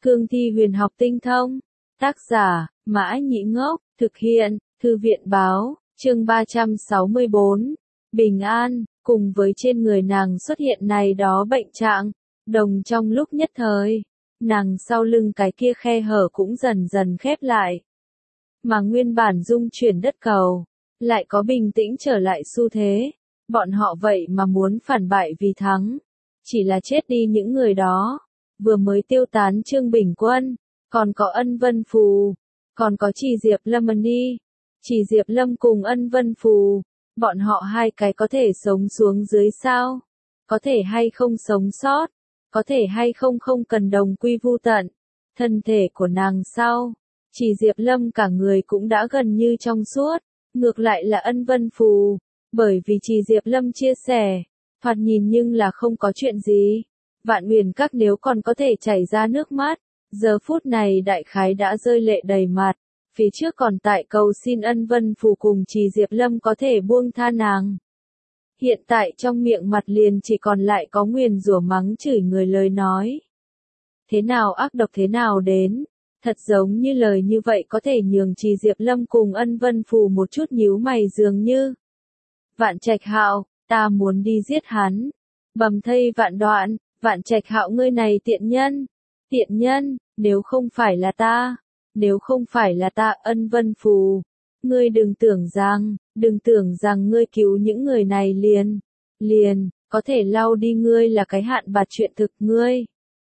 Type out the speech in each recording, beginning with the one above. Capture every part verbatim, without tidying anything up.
Cương thi huyền học tinh thông. Tác giả, Mã Nhĩ Ngốc, thực hiện, Thư viện Báo, chương ba trăm sáu mươi bốn. Bình an, cùng với trên người nàng xuất hiện này đó bệnh trạng, đồng trong lúc nhất thời, nàng sau lưng cái kia khe hở cũng dần dần khép lại. Mà nguyên bản dung chuyển đất cầu, lại có bình tĩnh trở lại xu thế, bọn họ vậy mà muốn phản bại vì thắng, chỉ là chết đi những người đó, vừa mới tiêu tán Trương Bình Quân, còn có Ân Vân Phù, còn có Chỉ Diệp Lâm đi, Chỉ Diệp Lâm cùng Ân Vân Phù, bọn họ hai cái có thể sống xuống dưới sao? Có thể hay không sống sót? Có thể hay không không cần đồng quy vu tận? Thân thể của nàng sao? Chỉ Diệp Lâm cả người cũng đã gần như trong suốt, ngược lại là Ân Vân Phù, bởi vì Chỉ Diệp Lâm chia sẻ, thoạt nhìn nhưng là không có chuyện gì. Vạn Huyền Các nếu còn có thể chảy ra nước mắt, giờ phút này đại khái đã rơi lệ đầy mặt, phía trước còn tại cầu xin Ân Vân Phù cùng Chỉ Diệp Lâm có thể buông tha nàng. Hiện tại trong miệng mặt liền chỉ còn lại có nguyền rủa mắng chửi người lời nói. Thế nào ác độc thế nào đến, thật giống như lời như vậy có thể nhường Chỉ Diệp Lâm cùng Ân Vân Phù một chút nhíu mày dường như. Vạn Trạch Hạo, ta muốn đi giết hắn. Bầm thây vạn đoạn, Vạn Trạch Hạo ngươi này tiện nhân, tiện nhân, nếu không phải là ta, nếu không phải là ta Ân Vân Phù, ngươi đừng tưởng rằng, đừng tưởng rằng ngươi cứu những người này liền, liền, có thể lau đi ngươi là cái hạn bạc chuyện thực ngươi.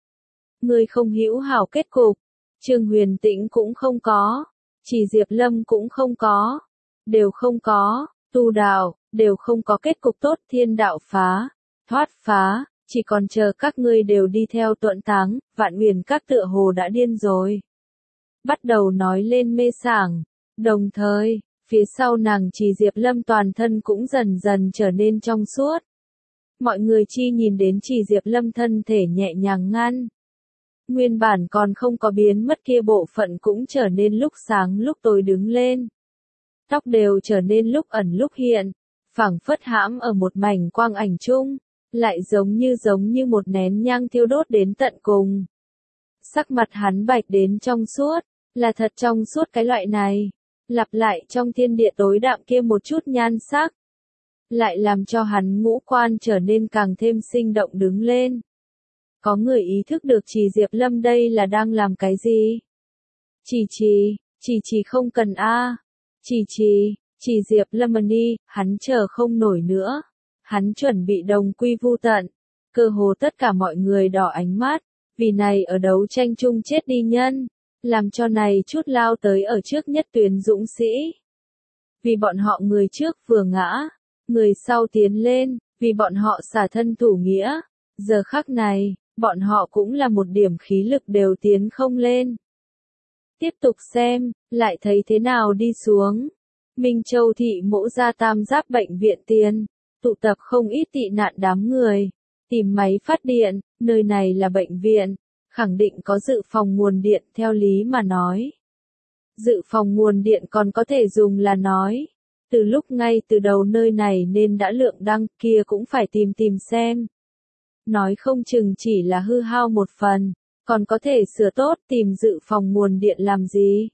Ngươi không hữu hảo kết cục, Trương Huyền Tĩnh cũng không có, Chỉ Diệp Lâm cũng không có, đều không có, tu đạo, đều không có kết cục tốt thiên đạo phá, thoát phá. Chỉ còn chờ các ngươi đều đi theo tuận táng, Vạn Huyền Các tựa hồ đã điên rồi. Bắt đầu nói lên mê sảng, đồng thời, phía sau nàng Chỉ Diệp Lâm toàn thân cũng dần dần trở nên trong suốt. Mọi người chi nhìn đến Chỉ Diệp Lâm thân thể nhẹ nhàng ngăn. Nguyên bản còn không có biến mất kia bộ phận cũng trở nên lúc sáng lúc tối đứng lên. Tóc đều trở nên lúc ẩn lúc hiện, phảng phất hãm ở một mảnh quang ảnh chung. Lại giống như giống như một nén nhang thiêu đốt đến tận cùng. Sắc mặt hắn bạch đến trong suốt, là thật trong suốt cái loại này, lặp lại trong thiên địa tối đạm kia một chút nhan sắc. Lại làm cho hắn ngũ quan trở nên càng thêm sinh động đứng lên. Có người ý thức được Chỉ Diệp Lâm đây là đang làm cái gì? Chỉ chỉ, chỉ chỉ không cần a, chỉ chỉ, Chỉ Diệp Lâm đi, hắn chờ không nổi nữa. Hắn chuẩn bị đồng quy vu tận, cơ hồ tất cả mọi người đỏ ánh mắt, vì này ở đấu tranh chung chết đi nhân, làm cho này chút lao tới ở trước nhất tuyến dũng sĩ. Vì bọn họ người trước vừa ngã, người sau tiến lên, vì bọn họ xả thân thủ nghĩa, giờ khắc này, bọn họ cũng là một điểm khí lực đều tiến không lên. Tiếp tục xem, lại thấy thế nào đi xuống. Minh Châu thị Mỗ Gia Tam Giáp bệnh viện tiền. Tụ tập không ít tị nạn đám người, tìm máy phát điện, nơi này là bệnh viện, khẳng định có dự phòng nguồn điện theo lý mà nói. Dự phòng nguồn điện còn có thể dùng là nói, từ lúc ngay từ đầu nơi này nên đã lượng đăng kia cũng phải tìm tìm xem. Nói không chừng chỉ là hư hao một phần, còn có thể sửa tốt tìm dự phòng nguồn điện làm gì.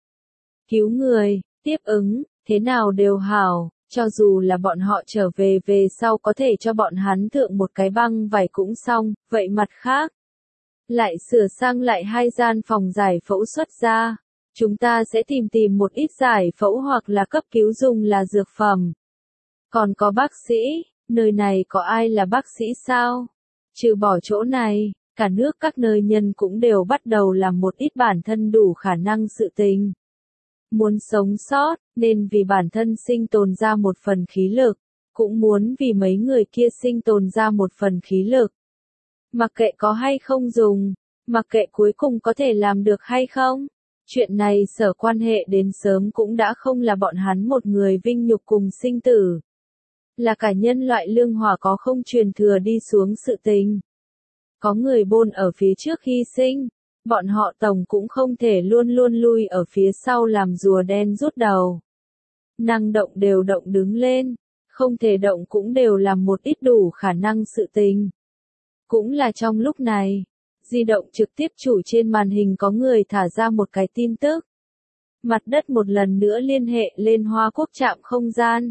Cứu người, tiếp ứng, thế nào đều hảo. Cho dù là bọn họ trở về về sau có thể cho bọn hắn thượng một cái băng vải cũng xong, vậy mặt khác. Lại sửa sang lại hai gian phòng giải phẫu xuất ra. Chúng ta sẽ tìm tìm một ít giải phẫu hoặc là cấp cứu dùng là dược phẩm. Còn có bác sĩ, nơi này có ai là bác sĩ sao? Trừ bỏ chỗ này, cả nước các nơi nhân cũng đều bắt đầu làm một ít bản thân đủ khả năng sự tình. Muốn sống sót, nên vì bản thân sinh tồn ra một phần khí lực, cũng muốn vì mấy người kia sinh tồn ra một phần khí lực. Mặc kệ có hay không dùng, mặc kệ cuối cùng có thể làm được hay không, chuyện này sở quan hệ đến sớm cũng đã không là bọn hắn một người vinh nhục cùng sinh tử. Là cả nhân loại lương hòa có không truyền thừa đi xuống sự tình. Có người bôn ở phía trước hy sinh. Bọn họ tổng cũng không thể luôn luôn lui ở phía sau làm rùa đen rút đầu. Năng động đều động đứng lên, không thể động cũng đều làm một ít đủ khả năng sự tình. Cũng là trong lúc này, di động trực tiếp chủ trên màn hình có người thả ra một cái tin tức. Mặt đất một lần nữa liên hệ lên Hoa Quốc trạm không gian.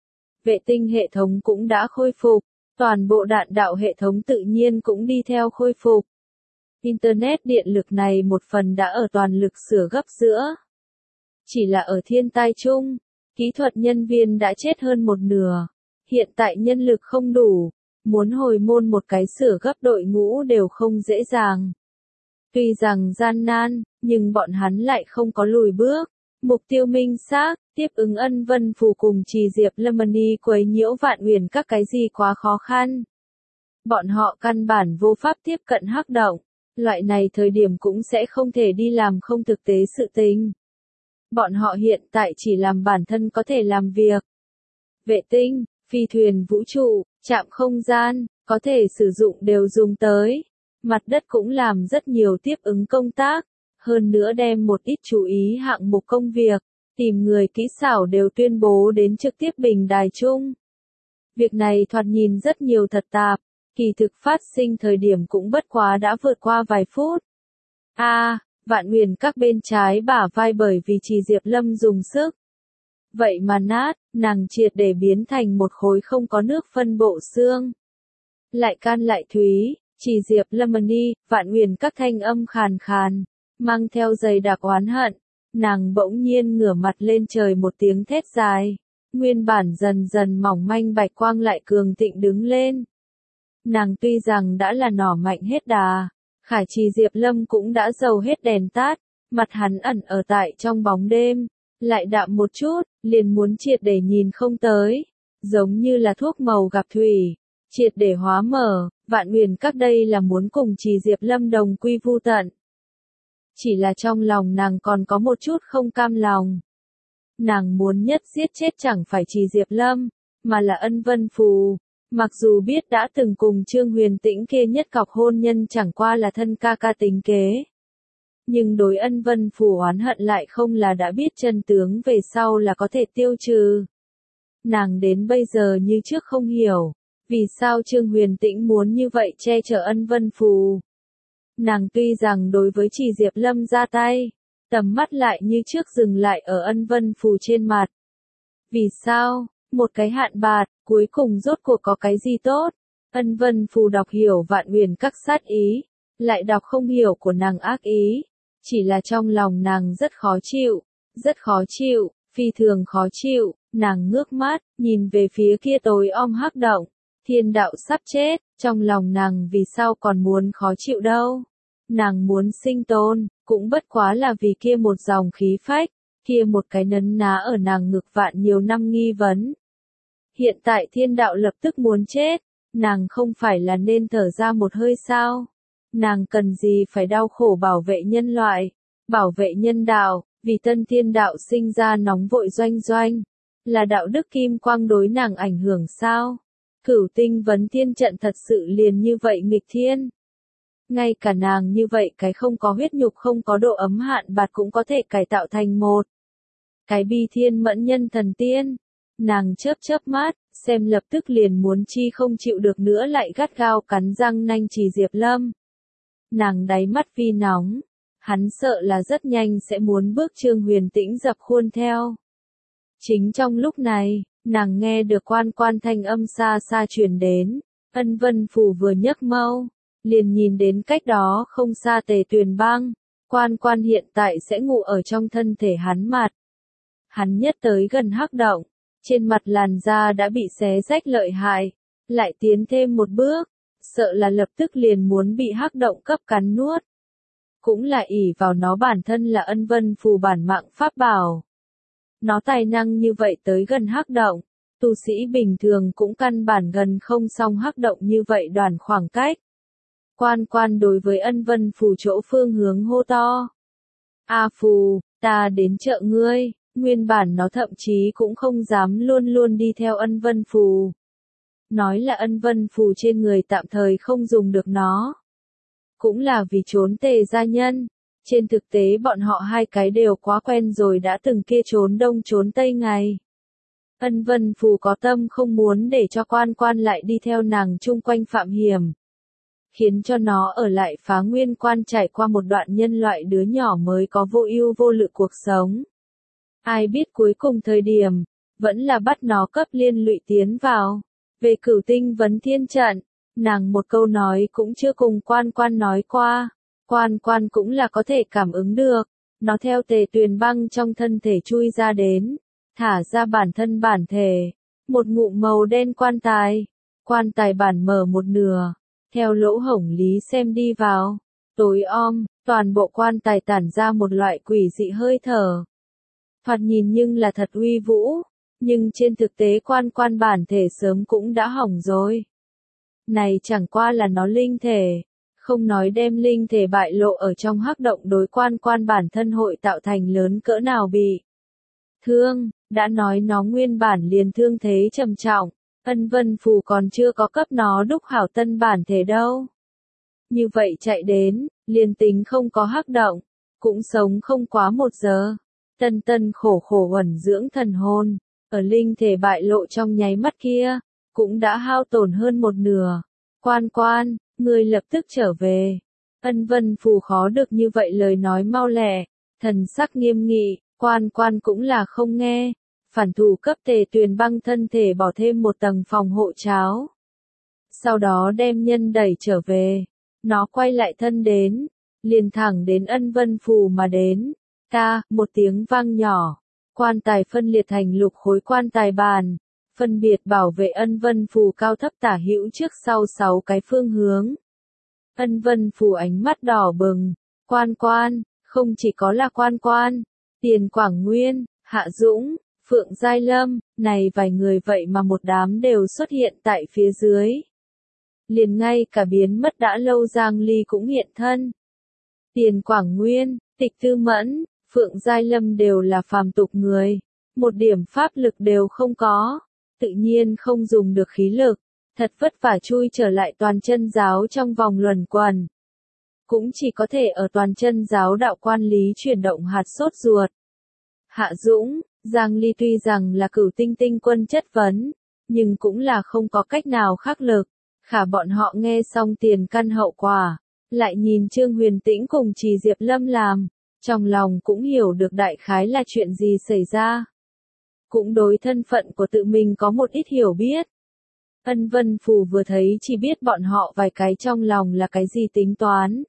Vệ tinh hệ thống cũng đã khôi phục, toàn bộ đạn đạo hệ thống tự nhiên cũng đi theo khôi phục. Internet điện lực này một phần đã ở toàn lực sửa gấp giữa. Chỉ là ở thiên tai chung, kỹ thuật nhân viên đã chết hơn một nửa. Hiện tại nhân lực không đủ, muốn hồi môn một cái sửa gấp đội ngũ đều không dễ dàng. Tuy rằng gian nan, nhưng bọn hắn lại không có lùi bước. Mục tiêu minh xác, tiếp ứng Ân Vân Phù cùng Trì Diệp Lemony quấy nhiễu Vạn Uyển các cái gì quá khó khăn. Bọn họ căn bản vô pháp tiếp cận hắc động, loại này thời điểm cũng sẽ không thể đi làm không thực tế sự tình. Bọn họ hiện tại chỉ làm bản thân có thể làm việc. Vệ tinh, phi thuyền vũ trụ, trạm không gian, có thể sử dụng đều dùng tới. Mặt đất cũng làm rất nhiều tiếp ứng công tác. Hơn nữa đem một ít chú ý hạng mục công việc, tìm người kỹ xảo đều tuyên bố đến trực tiếp bình đài chung. Việc này thoạt nhìn rất nhiều thật tạp, kỳ thực phát sinh thời điểm cũng bất quá đã vượt qua vài phút. A, à, Vạn Uyển các bên trái bả vai bởi vì Trì Diệp Lâm dùng sức. Vậy mà nát, nàng triệt để biến thành một khối không có nước phân bộ xương. Lại can lại thúy, Trì Diệp Lemony, Vạn Uyển các thanh âm khàn khàn. Mang theo dày đặc oán hận, nàng bỗng nhiên ngửa mặt lên trời một tiếng thét dài, nguyên bản dần dần mỏng manh bạch quang lại cường thịnh đứng lên. Nàng tuy rằng đã là nỏ mạnh hết đà, Khải Trì Diệp Lâm cũng đã dầu hết đèn tắt, mặt hắn ẩn ở tại trong bóng đêm, lại đạm một chút, liền muốn triệt để nhìn không tới, giống như là thuốc màu gặp thủy, triệt để hóa mở, Vạn Uyển các đây là muốn cùng Trì Diệp Lâm đồng quy vu tận. Chỉ là trong lòng nàng còn có một chút không cam lòng. Nàng muốn nhất giết chết chẳng phải Trì Diệp Lâm, mà là Ân Vân Phù. Mặc dù biết đã từng cùng Trương Huyền Tĩnh kia nhất cọc hôn nhân chẳng qua là thân ca ca tính kế. Nhưng đối Ân Vân Phù oán hận lại không là đã biết chân tướng về sau là có thể tiêu trừ. Nàng đến bây giờ như trước không hiểu, vì sao Trương Huyền Tĩnh muốn như vậy che chở Ân Vân Phù. Nàng tuy rằng đối với Trì Diệp Lâm ra tay, tầm mắt lại như trước dừng lại ở Ân Vân Phù trên mặt. Vì sao, một cái hạn bạt, cuối cùng rốt cuộc có cái gì tốt? Ân Vân Phù đọc hiểu Vạn Uyển các sát ý, lại đọc không hiểu của nàng ác ý. Chỉ là trong lòng nàng rất khó chịu, rất khó chịu, phi thường khó chịu, nàng ngước mắt, nhìn về phía kia tối om hắc động. Thiên đạo sắp chết, trong lòng nàng vì sao còn muốn khó chịu đâu. Nàng muốn sinh tồn, cũng bất quá là vì kia một dòng khí phách, kia một cái nấn ná ở nàng ngực vạn nhiều năm nghi vấn. Hiện tại thiên đạo lập tức muốn chết, nàng không phải là nên thở ra một hơi sao? Nàng cần gì phải đau khổ bảo vệ nhân loại, bảo vệ nhân đạo, vì tân thiên đạo sinh ra nóng vội doanh doanh, là đạo đức kim quang đối nàng ảnh hưởng sao? Cửu tinh vấn thiên trận thật sự liền như vậy nghịch thiên. Ngay cả nàng như vậy cái không có huyết nhục không có độ ấm hạn bạt cũng có thể cải tạo thành một. Cái bi thiên mẫn nhân thần tiên. Nàng chớp chớp mắt, xem lập tức liền muốn chi không chịu được nữa lại gắt gao cắn răng nanh Trì Diệp Lâm. Nàng đáy mắt vi nóng. Hắn sợ là rất nhanh sẽ muốn bước Trương Huyền Tĩnh dập khuôn theo. Chính trong lúc này, nàng nghe được quan quan thanh âm xa xa truyền đến. Ân Vân Phù vừa nhấc mâu, liền nhìn đến cách đó không xa Tề Tuyền Băng. Quan quan hiện tại sẽ ngủ ở trong thân thể hắn mặt. Hắn nhất tới gần hắc động, trên mặt làn da đã bị xé rách lợi hại, lại tiến thêm một bước, sợ là lập tức liền muốn bị hắc động cấp cắn nuốt. Cũng là ỷ vào nó bản thân là Ân Vân Phù bản mạng pháp bảo. Nó tài năng như vậy tới gần hắc động, tu sĩ bình thường cũng căn bản gần không song hắc động như vậy đoàn khoảng cách. Quan quan đối với Ân Vân Phù chỗ phương hướng hô to. A Phù, ta đến trợ ngươi, nguyên bản nó thậm chí cũng không dám luôn luôn đi theo Ân Vân Phù. Nói là Ân Vân Phù trên người tạm thời không dùng được nó. Cũng là vì trốn Tề gia nhân. Trên thực tế bọn họ hai cái đều quá quen rồi đã từng kia trốn đông trốn tây ngày. Ân Vân Phù có tâm không muốn để cho quan quan lại đi theo nàng chung quanh phạm hiểm. khiến cho nó ở lại Phá Nguyên Quan trải qua một đoạn nhân loại đứa nhỏ mới có vô ưu vô lự cuộc sống. Ai biết cuối cùng thời điểm, vẫn là bắt nó cấp liên lụy tiến vào. Về Cửu Tinh vấn thiên trận, nàng một câu nói cũng chưa cùng Quan Quan nói qua. Quan Quan cũng là có thể cảm ứng được. Nó theo Tề Tuyền Băng trong thân thể chui ra đến, thả ra bản thân bản thể. Một ngụm màu đen quan tài. Quan tài bản mở một nửa, theo lỗ hổng lý xem đi vào. Tối om, toàn bộ quan tài tản ra một loại quỷ dị hơi thở. Thoạt nhìn nhưng là thật uy vũ, nhưng trên thực tế Quan Quan bản thể sớm cũng đã hỏng rồi. Này chẳng qua là nó linh thể, không nói đem linh thể bại lộ ở trong hắc động đối Quan Quan bản thân hội tạo thành lớn cỡ nào bị thương, đã nói nó nguyên bản liền thương thế trầm trọng, Ân Vân Phù còn chưa có cấp nó đúc hảo tân bản thể đâu. Như vậy chạy đến, liền tính không có hắc động, cũng sống không quá một giờ. Tân tân khổ khổ uẩn dưỡng thần hồn, ở linh thể bại lộ trong nháy mắt kia, cũng đã hao tổn hơn một nửa. Quan Quan, người lập tức trở về. Ân Vân Phù khó được như vậy lời nói mau lẹ, thần sắc nghiêm nghị, Quan Quan cũng là không nghe. Phản thủ cấp Tề Tuyền Băng thân thể bỏ thêm một tầng phòng hộ cháo. Sau đó đem nhân đẩy trở về. Nó quay lại thân đến, liền thẳng đến Ân Vân Phù mà đến. Ta, một tiếng vang nhỏ. Quan tài phân liệt thành lục khối quan tài bàn. Phân biệt bảo vệ Ân Vân Phù cao thấp tả hữu trước sau sáu cái phương hướng. Ân Vân Phù ánh mắt đỏ bừng. Quan Quan, không chỉ có là Quan Quan. Tiền Quảng Nguyên, Hạ Dũng, Phượng Giai Lâm, này vài người vậy mà một đám đều xuất hiện tại phía dưới. Liền ngay cả biến mất đã lâu Giang Ly cũng hiện thân. Tiền Quảng Nguyên, Tịch Tư Mẫn, Phượng Giai Lâm đều là phàm tục người. Một điểm pháp lực đều không có. Tự nhiên không dùng được khí lực. Thật vất vả chui trở lại toàn chân giáo trong vòng luẩn quẩn. Cũng chỉ có thể ở toàn chân giáo đạo quan lý chuyển động hạt sốt ruột. Hạ Dũng, Giang Ly tuy rằng là Cửu Tinh tinh quân chất vấn, nhưng cũng là không có cách nào khắc lực. Khả bọn họ nghe xong tiền căn hậu quả, lại nhìn Trương Huyền Tĩnh cùng Trì Diệp Lâm làm, trong lòng cũng hiểu được đại khái là chuyện gì xảy ra. Cũng đối thân phận của tự mình có một ít hiểu biết. Ân Vân Phù vừa thấy chỉ biết bọn họ vài cái trong lòng là cái gì tính toán.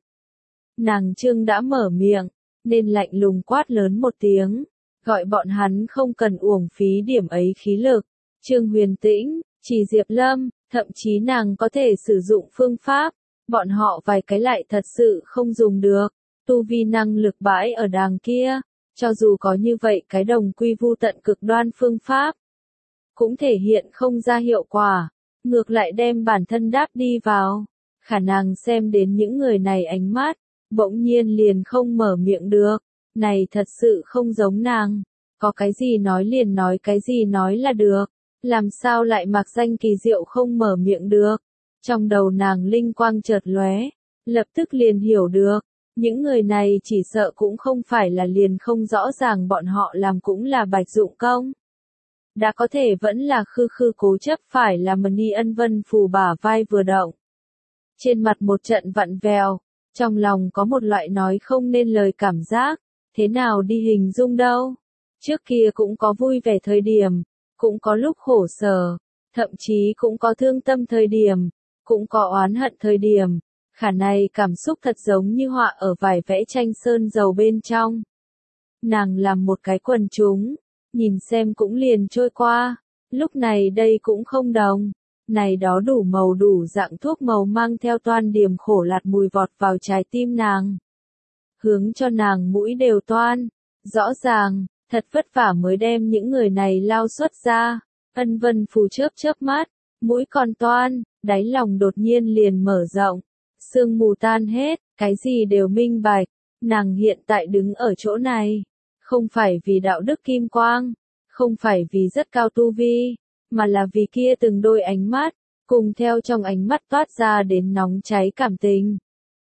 Nàng Trương đã mở miệng, nên lạnh lùng quát lớn một tiếng. Gọi bọn hắn không cần uổng phí điểm ấy khí lực. Trương Huyền Tĩnh, Trì Diệp Lâm, thậm chí nàng có thể sử dụng phương pháp. Bọn họ vài cái lại thật sự không dùng được. Tu vi năng lực bãi ở đàng kia. Cho dù có như vậy cái đồng quy vu tận cực đoan phương pháp. Cũng thể hiện không ra hiệu quả. Ngược lại đem bản thân đáp đi vào. Khả năng xem đến những người này ánh mắt. Bỗng nhiên liền không mở miệng được. Này thật sự không giống nàng. Có cái gì nói liền nói cái gì nói là được. Làm sao lại mặc danh kỳ diệu không mở miệng được. Trong đầu nàng linh quang chợt lóe. Lập tức liền hiểu được. Những người này chỉ sợ cũng không phải là liền không rõ ràng bọn họ làm cũng là bạch dụng công. Đã có thể vẫn là khư khư cố chấp phải là Mani Ân Vân Phù bả vai vừa động. Trên mặt một trận vặn vèo. Trong lòng có một loại nói không nên lời cảm giác. Thế nào đi hình dung đâu? Trước kia cũng có vui vẻ thời điểm, cũng có lúc khổ sở, thậm chí cũng có thương tâm thời điểm, cũng có oán hận thời điểm. Khả này cảm xúc thật giống như họa ở vải vẽ tranh sơn dầu bên trong. Nàng làm một cái quần chúng, nhìn xem cũng liền trôi qua. Lúc này đây cũng không đồng. Này đó đủ màu đủ dạng thuốc màu mang theo toan điểm khổ lạt mùi vọt vào trái tim nàng. Hướng cho nàng mũi đều toan. Rõ ràng, thật vất vả mới đem những người này lao xuất ra. Ân Vân Phù chớp chớp mắt, mũi còn toan, đáy lòng đột nhiên liền mở rộng. Sương mù tan hết, cái gì đều minh bạch. Nàng hiện tại đứng ở chỗ này. Không phải vì đạo đức kim quang. Không phải vì rất cao tu vi. Mà là vì kia từng đôi ánh mắt. Cùng theo trong ánh mắt toát ra đến nóng cháy cảm tình.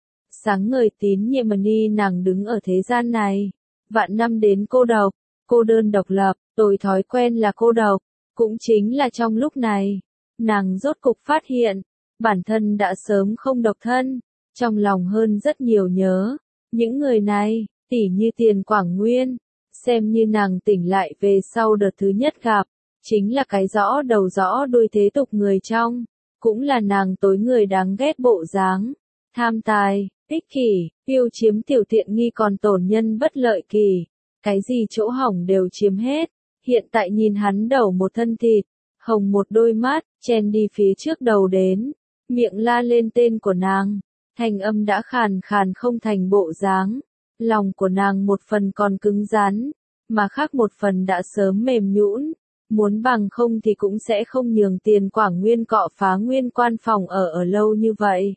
Sáng ngời tín nhiệm Mani nàng đứng ở thế gian này. Vạn năm đến cô độc, cô đơn độc lập, tôi thói quen là cô độc. Cũng chính là trong lúc này, nàng rốt cục phát hiện, bản thân đã sớm không độc thân, trong lòng hơn rất nhiều nhớ. Những người này, tỉ như Tiền Quảng Nguyên, xem như nàng tỉnh lại về sau đợt thứ nhất gặp, chính là cái rõ đầu rõ đuôi thế tục người trong, cũng là nàng tối người đáng ghét bộ dáng, tham tài, ích kỷ, yêu chiếm tiểu tiện nghi còn tổn nhân bất lợi kỳ, cái gì chỗ hỏng đều chiếm hết. Hiện tại nhìn hắn đầu một thân thịt, hồng một đôi mắt, chen đi phía trước đầu đến, miệng la lên tên của nàng, thanh âm đã khàn khàn không thành bộ dáng, lòng của nàng một phần còn cứng rắn, mà khác một phần đã sớm mềm nhũn, muốn bằng không thì cũng sẽ không nhường Tiền Quảng Nguyên cọ phá nguyên quan phòng ở ở lâu như vậy.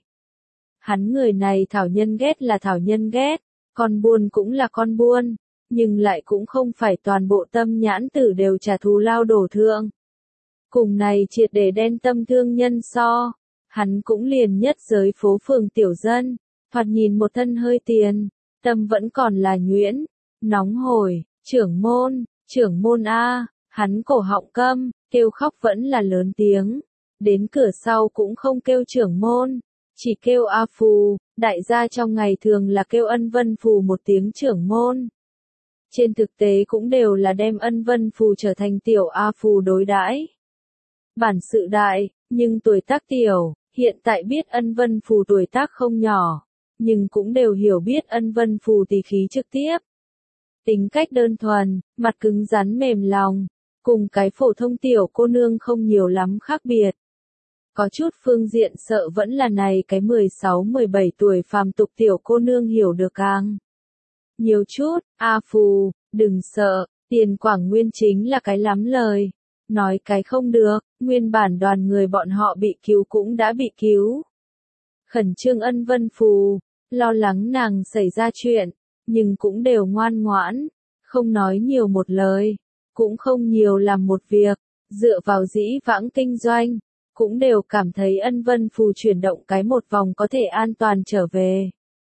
Hắn người này thảo nhân ghét là thảo nhân ghét, con buôn cũng là con buôn, nhưng lại cũng không phải toàn bộ tâm nhãn tử đều trả thù lao đổ thượng. Cùng này triệt để đen tâm thương nhân so, hắn cũng liền nhất giới phố phường tiểu dân, thoạt nhìn một thân hơi tiền, tâm vẫn còn là nhuyễn, nóng hổi, trưởng môn, trưởng môn A, hắn cổ họng câm, kêu khóc vẫn là lớn tiếng, đến cửa sau cũng không kêu trưởng môn, chỉ kêu A Phù, đại gia trong ngày thường là kêu Ân Vân Phù một tiếng trưởng môn. Trên thực tế cũng đều là đem Ân Vân Phù trở thành tiểu A Phù đối đãi. Bản sự đại, nhưng tuổi tác tiểu, hiện tại biết Ân Vân Phù tuổi tác không nhỏ, nhưng cũng đều hiểu biết Ân Vân Phù tỷ khí trực tiếp. Tính cách đơn thuần, mặt cứng rắn mềm lòng, cùng cái phổ thông tiểu cô nương không nhiều lắm khác biệt. Có chút phương diện sợ vẫn là này cái mười sáu mười bảy tuổi phàm tục tiểu cô nương hiểu được càng nhiều chút. A Phù, đừng sợ, Tiền Quảng Nguyên chính là cái lắm lời. Nói cái không được, nguyên bản đoàn người bọn họ bị cứu cũng đã bị cứu. Khẩn trương Ân Vân Phù, lo lắng nàng xảy ra chuyện, nhưng cũng đều ngoan ngoãn, không nói nhiều một lời, cũng không nhiều làm một việc, dựa vào dĩ vãng kinh doanh, cũng đều cảm thấy Ân Vân Phù chuyển động cái một vòng có thể an toàn trở về.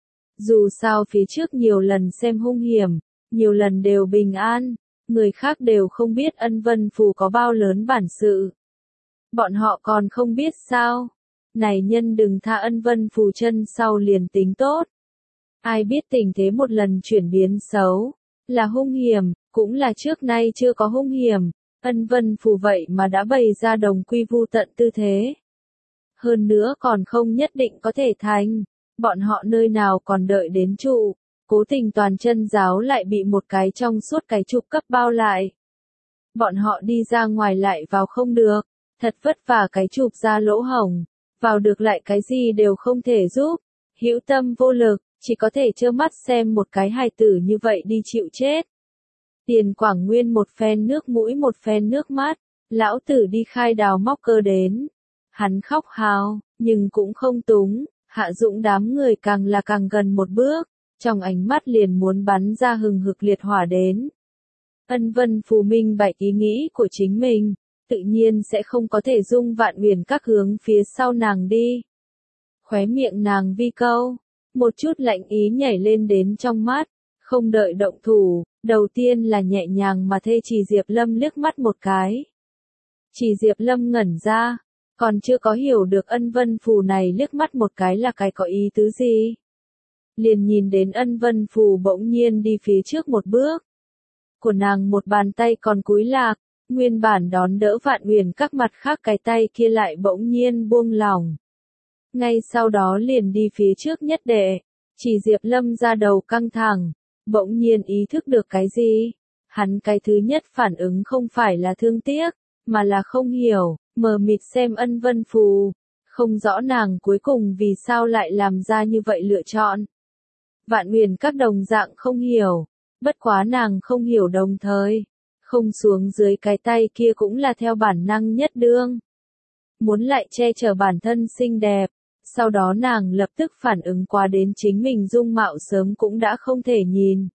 Dù sao phía trước nhiều lần xem hung hiểm, nhiều lần đều bình an, người khác đều không biết Ân Vân Phù có bao lớn bản sự. Bọn họ còn không biết sao. Này nhân đừng tha Ân Vân Phù chân sau liền tính tốt. Ai biết tình thế một lần chuyển biến xấu, là hung hiểm, cũng là trước nay chưa có hung hiểm, Ân Vân Phù vậy mà đã bày ra đồng quy vu tận tư thế. Hơn nữa còn không nhất định có thể thành, bọn họ nơi nào còn đợi đến trụ, cố tình toàn chân giáo lại bị một cái trong suốt cái trục cấp bao lại. Bọn họ đi ra ngoài lại vào không được, thật vất vả cái trục ra lỗ hổng, vào được lại cái gì đều không thể giúp, hữu tâm vô lực, chỉ có thể trơ mắt xem một cái hài tử như vậy đi chịu chết. Tiền Quảng Nguyên một phen nước mũi một phen nước mắt, lão tử đi khai đào móc cơ đến. Hắn khóc hào, nhưng cũng không túng, Hạ Dũng đám người càng là càng gần một bước, trong ánh mắt liền muốn bắn ra hừng hực liệt hỏa đến. Ân Vân Phù minh bạch ý nghĩ của chính mình, tự nhiên sẽ không có thể dung Vạn Uyển Các hướng phía sau nàng đi. Khóe miệng nàng vi câu, một chút lạnh ý nhảy lên đến trong mắt, không đợi động thủ, đầu tiên là nhẹ nhàng mà thê Chỉ Diệp Lâm liếc mắt một cái. Chỉ Diệp Lâm ngẩn ra, còn chưa có hiểu được Ân Vân Phù này liếc mắt một cái là cái có ý tứ gì. Liền nhìn đến Ân Vân Phù bỗng nhiên đi phía trước một bước. Của nàng một bàn tay còn cúi lạc, nguyên bản đón đỡ Vạn Uyển Các mặt khác cái tay kia lại bỗng nhiên buông lỏng. Ngay sau đó liền đi phía trước nhất đệ, Chỉ Diệp Lâm ra đầu căng thẳng, bỗng nhiên ý thức được cái gì. Hắn cái thứ nhất phản ứng không phải là thương tiếc, mà là không hiểu, mờ mịt xem Ân Vân Phù, không rõ nàng cuối cùng vì sao lại làm ra như vậy lựa chọn. Vạn Uyển Các đồng dạng không hiểu, bất quá nàng không hiểu đồng thời, không xuống dưới cái tay kia cũng là theo bản năng nhất đương. Muốn lại che chở bản thân xinh đẹp, sau đó nàng lập tức phản ứng qua đến chính mình dung mạo sớm cũng đã không thể nhìn.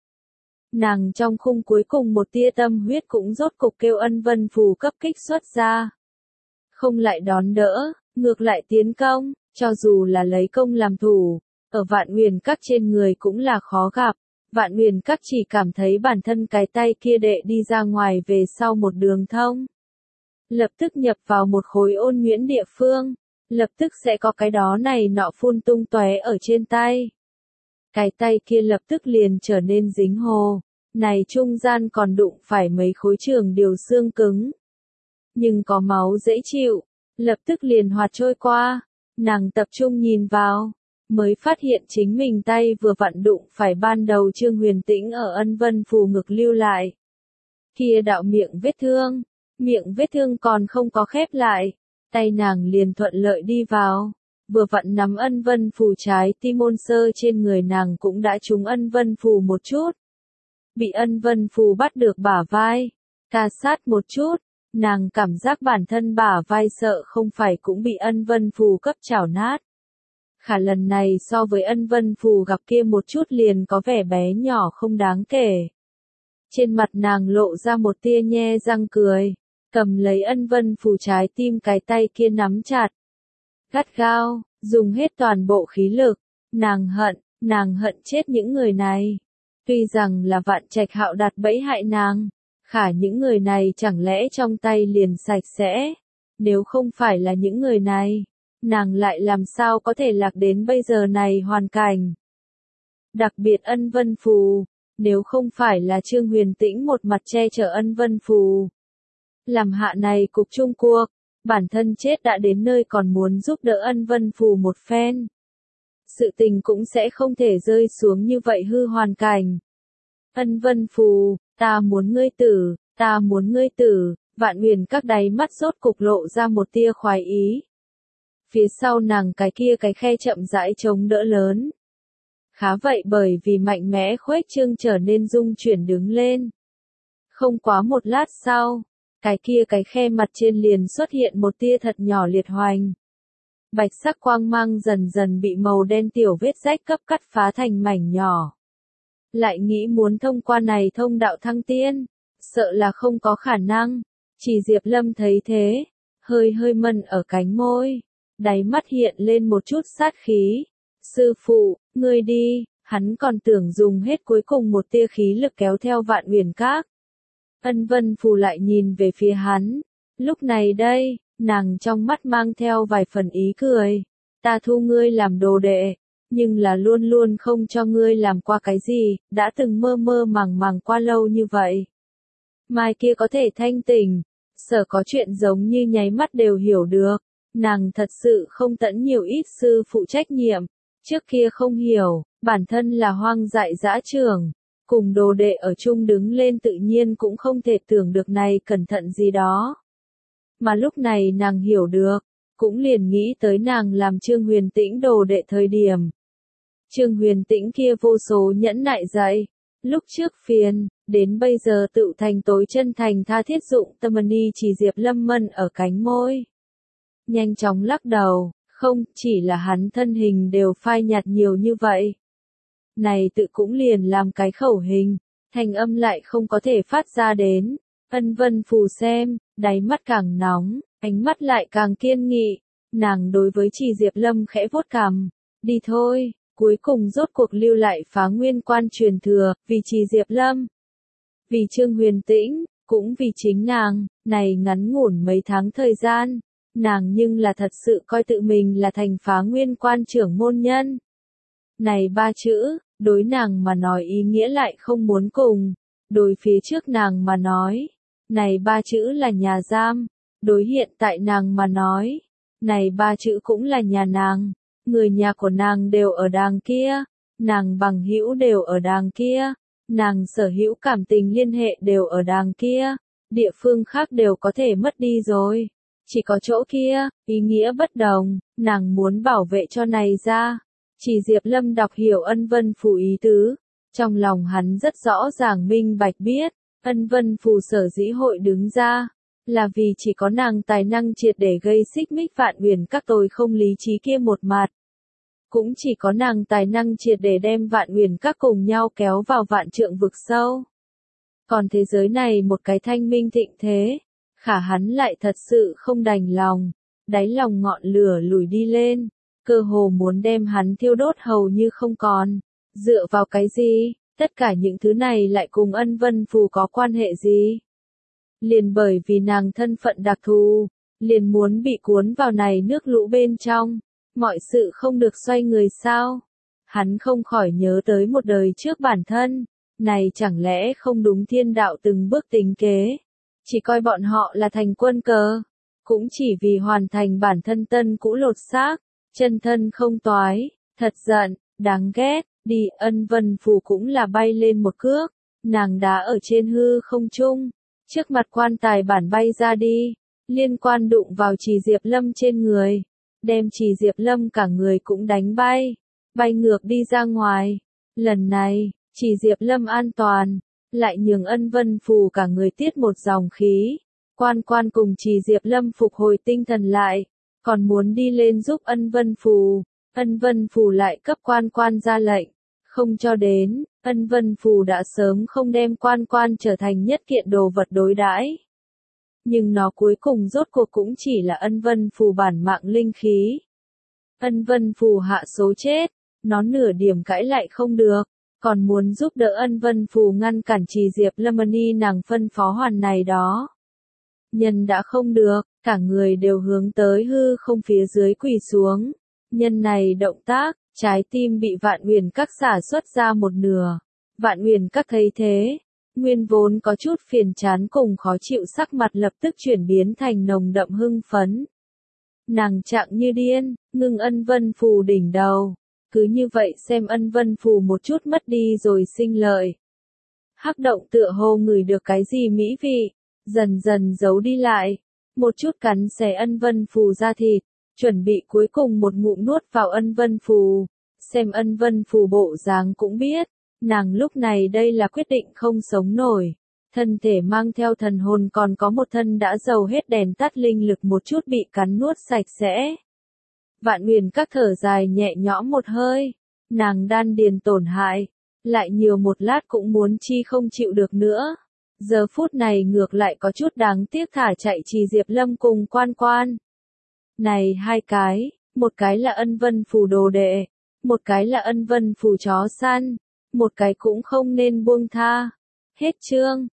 Nàng trong khung cuối cùng một tia tâm huyết cũng rốt cục kêu Ân Vân Phù cấp kích xuất ra. Không lại đón đỡ, ngược lại tiến công, cho dù là lấy công làm thủ, ở Vạn Uyển Các trên người cũng là khó gặp. Vạn Uyển Các chỉ cảm thấy bản thân cái tay kia đệ đi ra ngoài về sau một đường thông. Lập tức nhập vào một khối ôn nhuyễn địa phương, lập tức sẽ có cái đó này nọ phun tung tóe ở trên tay. Cái tay kia lập tức liền trở nên dính hồ, này trung gian còn đụng phải mấy khối trường điều xương cứng. Nhưng có máu dễ chịu, lập tức liền hoạt trôi qua, nàng tập trung nhìn vào, mới phát hiện chính mình tay vừa vặn đụng phải ban đầu Trương Huyền Tĩnh ở Ân Vân Phù ngực lưu lại. Kia đạo miệng vết thương, miệng vết thương còn không có khép lại, tay nàng liền thuận lợi đi vào, vừa vặn nắm Ân Vân Phù trái tim môn sơ trên người nàng cũng đã trúng Ân Vân Phù một chút. Bị Ân Vân Phù bắt được bả vai, ca sát một chút, nàng cảm giác bản thân bả vai sợ không phải cũng bị Ân Vân Phù cấp chảo nát. Khả lần này so với Ân Vân Phù gặp kia một chút liền có vẻ bé nhỏ không đáng kể. Trên mặt nàng lộ ra một tia nhe răng cười, cầm lấy Ân Vân Phù trái tim cái tay kia nắm chặt. Gắt gao, dùng hết toàn bộ khí lực, nàng hận, nàng hận chết những người này. Tuy rằng là Vạn Trạch Hạo đặt bẫy hại nàng, khả những người này chẳng lẽ trong tay liền sạch sẽ, nếu không phải là những người này, nàng lại làm sao có thể lạc đến bây giờ này hoàn cảnh. Đặc biệt Ân Vân Phù, nếu không phải là Trương Huyền Tĩnh một mặt che chở Ân Vân Phù. Làm hạ này cục chung cuộc, bản thân chết đã đến nơi còn muốn giúp đỡ Ân Vân Phù một phen. Sự tình cũng sẽ không thể rơi xuống như vậy hư hoàn cảnh. Ân Vân Phù, ta muốn ngươi tử, ta muốn ngươi tử, Vạn Huyền các đáy mắt rốt cục lộ ra một tia khoái ý. Phía sau nàng cái kia cái khe chậm rãi chống đỡ lớn. Khá vậy bởi vì mạnh mẽ khuếch trương trở nên rung chuyển đứng lên. Không quá một lát sau, cái kia cái khe mặt trên liền xuất hiện một tia thật nhỏ liệt hoành. Bạch sắc quang mang dần dần bị màu đen tiểu vết rách cấp cắt phá thành mảnh nhỏ. Lại nghĩ muốn thông qua này thông đạo thăng tiên, sợ là không có khả năng. Chỉ Diệp Lâm thấy thế, hơi hơi mân ở cánh môi, đáy mắt hiện lên một chút sát khí. Sư phụ, ngươi đi, hắn còn tưởng dùng hết cuối cùng một tia khí lực kéo theo Vạn Huyền các. Ân Vân Phù lại nhìn về phía hắn, lúc này đây, nàng trong mắt mang theo vài phần ý cười. Ta thu ngươi làm đồ đệ, nhưng là luôn luôn không cho ngươi làm qua cái gì, đã từng mơ mơ màng màng qua lâu như vậy. Mai kia có thể thanh tỉnh, sợ có chuyện giống như nháy mắt đều hiểu được, nàng thật sự không tẫn nhiều ít sư phụ trách nhiệm, trước kia không hiểu, bản thân là hoang dại dã trưởng, cùng đồ đệ ở chung đứng lên tự nhiên cũng không thể tưởng được này cẩn thận gì đó. Mà lúc này nàng hiểu được, cũng liền nghĩ tới nàng làm Trương Huyền Tĩnh đồ đệ thời điểm. Trương Huyền Tĩnh kia vô số nhẫn nại dạy, lúc trước phiền, đến bây giờ tự thành tối chân thành tha thiết dụng tâm ni chỉ Diệp Lâm mân ở cánh môi. Nhanh chóng lắc đầu, không, chỉ là hắn thân hình đều phai nhạt nhiều như vậy. Này tự cũng liền làm cái khẩu hình, thành âm lại không có thể phát ra đến. Ân Vân Phù xem, đáy mắt càng nóng, ánh mắt lại càng kiên nghị. Nàng đối với Chỉ Diệp Lâm khẽ vuốt cằm, đi thôi, cuối cùng rốt cuộc lưu lại Phá Nguyên Quan truyền thừa, vì Chỉ Diệp Lâm, vì Trương Huyền Tĩnh, cũng vì chính nàng, này ngắn ngủn mấy tháng thời gian, nàng nhưng là thật sự coi tự mình là thành Phá Nguyên Quan trưởng môn nhân. Này ba chữ, đối nàng mà nói ý nghĩa lại không muốn cùng, đối phía trước nàng mà nói, này ba chữ là nhà giam, đối hiện tại nàng mà nói, này ba chữ cũng là nhà nàng, người nhà của nàng đều ở đàng kia, nàng bằng hữu đều ở đàng kia, nàng sở hữu cảm tình liên hệ đều ở đàng kia, địa phương khác đều có thể mất đi rồi, chỉ có chỗ kia, ý nghĩa bất đồng, nàng muốn bảo vệ cho này ra. Chỉ Diệp Lâm đọc hiểu Ân Vân Phù ý tứ, trong lòng hắn rất rõ ràng minh bạch biết, Ân Vân Phù sở dĩ hội đứng ra, là vì chỉ có nàng tài năng triệt để gây xích mích Vạn Huyền các tôi không lý trí kia một mặt. Cũng chỉ có nàng tài năng triệt để đem Vạn Huyền các cùng nhau kéo vào vạn trượng vực sâu. Còn thế giới này một cái thanh minh thịnh thế, khả hắn lại thật sự không đành lòng, đáy lòng ngọn lửa lùi đi lên. Cơ hồ muốn đem hắn thiêu đốt hầu như không còn. Dựa vào cái gì, tất cả những thứ này lại cùng Ân Vân Phù có quan hệ gì? Liền bởi vì nàng thân phận đặc thù, liền muốn bị cuốn vào này nước lũ bên trong, mọi sự không được xoay người sao? Hắn không khỏi nhớ tới một đời trước bản thân, này chẳng lẽ không đúng thiên đạo từng bước tính kế, chỉ coi bọn họ là thành quân cờ, cũng chỉ vì hoàn thành bản thân tân cũ lột xác, chân thân không toái, thật giận, đáng ghét, đi, Ân Vân Phù cũng là bay lên một cước, nàng đá ở trên hư không trung, trước mặt quan tài bản bay ra đi, liên quan đụng vào Trì Diệp Lâm trên người, đem Trì Diệp Lâm cả người cũng đánh bay, bay ngược đi ra ngoài, lần này, Trì Diệp Lâm an toàn, lại nhường Ân Vân Phù cả người tiết một dòng khí, quan quan cùng Trì Diệp Lâm phục hồi tinh thần lại, còn muốn đi lên giúp Ân Vân Phù, Ân Vân Phù lại cấp quan quan ra lệnh, không cho đến, Ân Vân Phù đã sớm không đem quan quan trở thành nhất kiện đồ vật đối đãi. Nhưng nó cuối cùng rốt cuộc cũng chỉ là Ân Vân Phù bản mạng linh khí. Ân Vân Phù hạ số chết, nó nửa điểm cãi lại không được, còn muốn giúp đỡ Ân Vân Phù ngăn cản Trì Diệp Lâm y nàng phân phó hoàn này đó. Nhân đã không được, cả người đều hướng tới hư không phía dưới quỳ xuống. Nhân này động tác, trái tim bị Vạn Uyển Các xả xuất ra một nửa. Vạn Uyển Các thấy thế, nguyên vốn có chút phiền chán cùng khó chịu sắc mặt lập tức chuyển biến thành nồng đậm hưng phấn. Nàng trạng như điên, ngưng Ân Vân Phù đỉnh đầu, cứ như vậy xem Ân Vân Phù một chút mất đi rồi sinh lợi. Hắc động tựa hồ ngửi được cái gì mỹ vị, dần dần giấu đi lại, một chút cắn xé Ân Vân Phù ra thịt, chuẩn bị cuối cùng một ngụm nuốt vào Ân Vân Phù. Xem Ân Vân Phù bộ dáng cũng biết, nàng lúc này đây là quyết định không sống nổi. Thân thể mang theo thần hồn còn có một thân đã dầu hết đèn tắt linh lực một chút bị cắn nuốt sạch sẽ. Vạn Uyển Các thở dài nhẹ nhõm một hơi, nàng đan điền tổn hại, lại nhiều một lát cũng muốn chi không chịu được nữa. Giờ phút này ngược lại có chút đáng tiếc thả chạy Trì Diệp Lâm cùng quan quan. Này hai cái, một cái là Ân Vân Phù đồ đệ, một cái là Ân Vân Phù chó săn, một cái cũng không nên buông tha. Hết chương.